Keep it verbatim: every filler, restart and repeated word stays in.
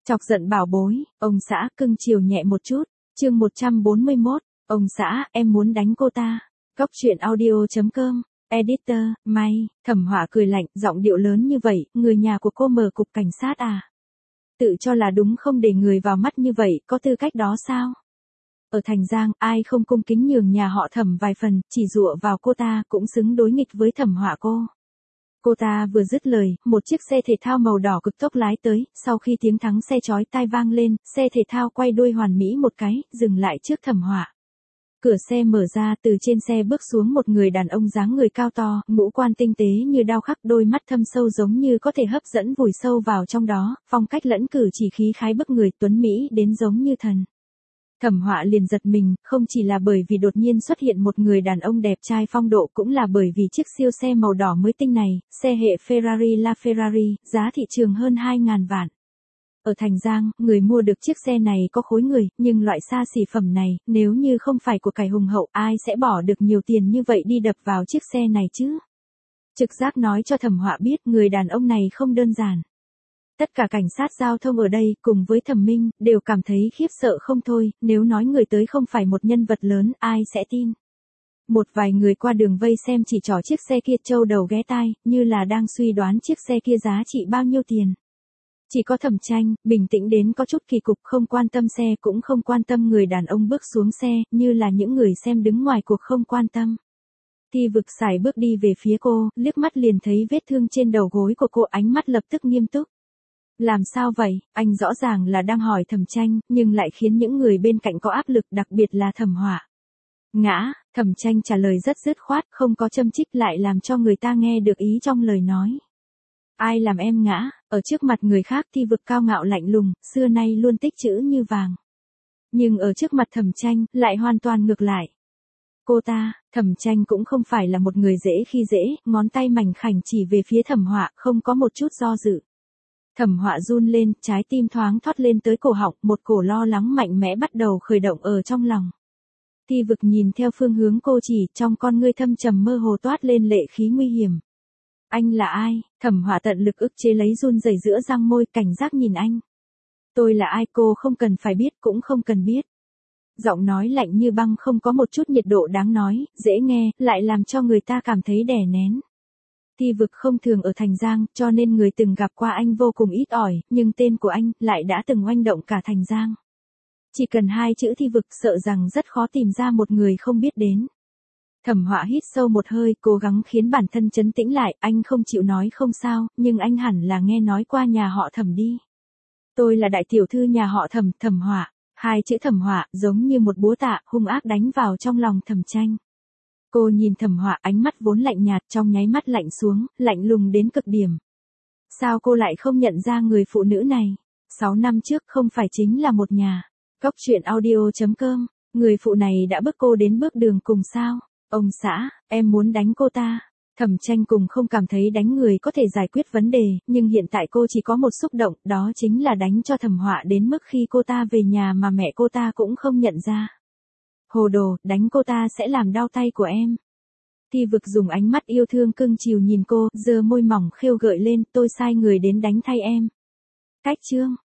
Chọc giận bảo bối, ông xã cưng chiều nhẹ một chút, chương một trăm bốn mươi mốt, ông xã, em muốn đánh cô ta. Góc truyện audio chấm com, editor, May, Thẩm Họa cười lạnh, giọng điệu lớn như vậy, người nhà của cô mở cục cảnh sát à? Tự cho là đúng không để người vào mắt như vậy, có tư cách đó sao? Ở Thành Giang, ai không cung kính nhường nhà họ Thẩm vài phần, chỉ dựa vào cô ta cũng xứng đối nghịch với Thẩm Họa cô. Cô ta vừa dứt lời, một chiếc xe thể thao màu đỏ cực tốc lái tới, sau khi tiếng thắng xe chói tai vang lên, xe thể thao quay đuôi hoàn mỹ một cái, dừng lại trước Thẩm Họa. Cửa xe mở ra, từ trên xe bước xuống một người đàn ông dáng người cao to, ngũ quan tinh tế như đao khắc, đôi mắt thâm sâu giống như có thể hấp dẫn vùi sâu vào trong đó, phong cách lẫn cử chỉ khí khái bức người, tuấn mỹ đến giống như thần. Thẩm Họa liền giật mình, không chỉ là bởi vì đột nhiên xuất hiện một người đàn ông đẹp trai phong độ, cũng là bởi vì chiếc siêu xe màu đỏ mới tinh này, xe hệ Ferrari LaFerrari, giá thị trường hơn hai ngàn vạn. Ở Thành Giang, người mua được chiếc xe này có khối người, nhưng loại xa xỉ phẩm này, nếu như không phải của cải hùng hậu, ai sẽ bỏ được nhiều tiền như vậy đi đập vào chiếc xe này chứ? Trực giác nói cho Thẩm Họa biết người đàn ông này không đơn giản. Tất cả cảnh sát giao thông ở đây, cùng với Thẩm Minh, đều cảm thấy khiếp sợ không thôi, nếu nói người tới không phải một nhân vật lớn, ai sẽ tin. Một vài người qua đường vây xem chỉ trỏ chiếc xe kia trâu đầu ghé tai, như là đang suy đoán chiếc xe kia giá trị bao nhiêu tiền. Chỉ có Thẩm Tranh, bình tĩnh đến có chút kỳ cục, không quan tâm xe cũng không quan tâm người đàn ông bước xuống xe, như là những người xem đứng ngoài cuộc không quan tâm. Thi Vực sải bước đi về phía cô, liếc mắt liền thấy vết thương trên đầu gối của cô, ánh mắt lập tức nghiêm túc. Làm sao vậy? Anh rõ ràng là đang hỏi Thẩm Tranh, nhưng lại khiến những người bên cạnh có áp lực, đặc biệt là Thẩm Họa. Ngã, Thẩm Tranh trả lời rất dứt khoát, không có châm chích, lại làm cho người ta nghe được ý trong lời nói. Ai làm em ngã? Ở trước mặt người khác Thi Vực cao ngạo lạnh lùng, xưa nay luôn tích chữ như vàng. Nhưng ở trước mặt Thẩm Tranh, lại hoàn toàn ngược lại. Cô ta, Thẩm Tranh cũng không phải là một người dễ khi dễ, ngón tay mảnh khảnh chỉ về phía Thẩm Họa, không có một chút do dự. Thẩm Họa run lên, trái tim thoáng thoát lên tới cổ họng, một cổ lo lắng mạnh mẽ bắt đầu khởi động ở trong lòng. Thi Vực nhìn theo phương hướng cô chỉ, trong con ngươi thâm trầm mơ hồ toát lên lệ khí nguy hiểm. Anh là ai? Thẩm Họa tận lực ức chế lấy run rẩy giữa răng môi, cảnh giác nhìn anh. Tôi là ai? Cô không cần phải biết, cũng không cần biết. Giọng nói lạnh như băng, không có một chút nhiệt độ đáng nói, dễ nghe, lại làm cho người ta cảm thấy đè nén. Thi Vực không thường ở Thành Giang, cho nên người từng gặp qua anh vô cùng ít ỏi, nhưng tên của anh lại đã từng oanh động cả Thành Giang. Chỉ cần hai chữ Thi Vực, sợ rằng rất khó tìm ra một người không biết đến. Thẩm Họa hít sâu một hơi, cố gắng khiến bản thân trấn tĩnh lại, anh không chịu nói không sao, nhưng anh hẳn là nghe nói qua nhà họ Thẩm đi. Tôi là đại tiểu thư nhà họ Thẩm, Thẩm Họa. Hai chữ Thẩm Họa giống như một búa tạ hung ác đánh vào trong lòng Thẩm Tranh. Cô nhìn Thẩm Họa, ánh mắt vốn lạnh nhạt trong nháy mắt lạnh xuống, lạnh lùng đến cực điểm. Sao cô lại không nhận ra người phụ nữ này? Sáu năm trước không phải chính là một nhà. Góc truyện audio chấm com, người phụ này đã bước cô đến bước đường cùng sao? Ông xã, em muốn đánh cô ta. Thẩm Tranh cùng không cảm thấy đánh người có thể giải quyết vấn đề, nhưng hiện tại cô chỉ có một xúc động, đó chính là đánh cho Thẩm Họa đến mức khi cô ta về nhà mà mẹ cô ta cũng không nhận ra. Hồ đồ, đánh cô ta sẽ làm đau tay của em. Thi Vực dùng ánh mắt yêu thương cưng chiều nhìn cô, giơ môi mỏng khêu gợi lên, tôi sai người đến đánh thay em. Cách chương.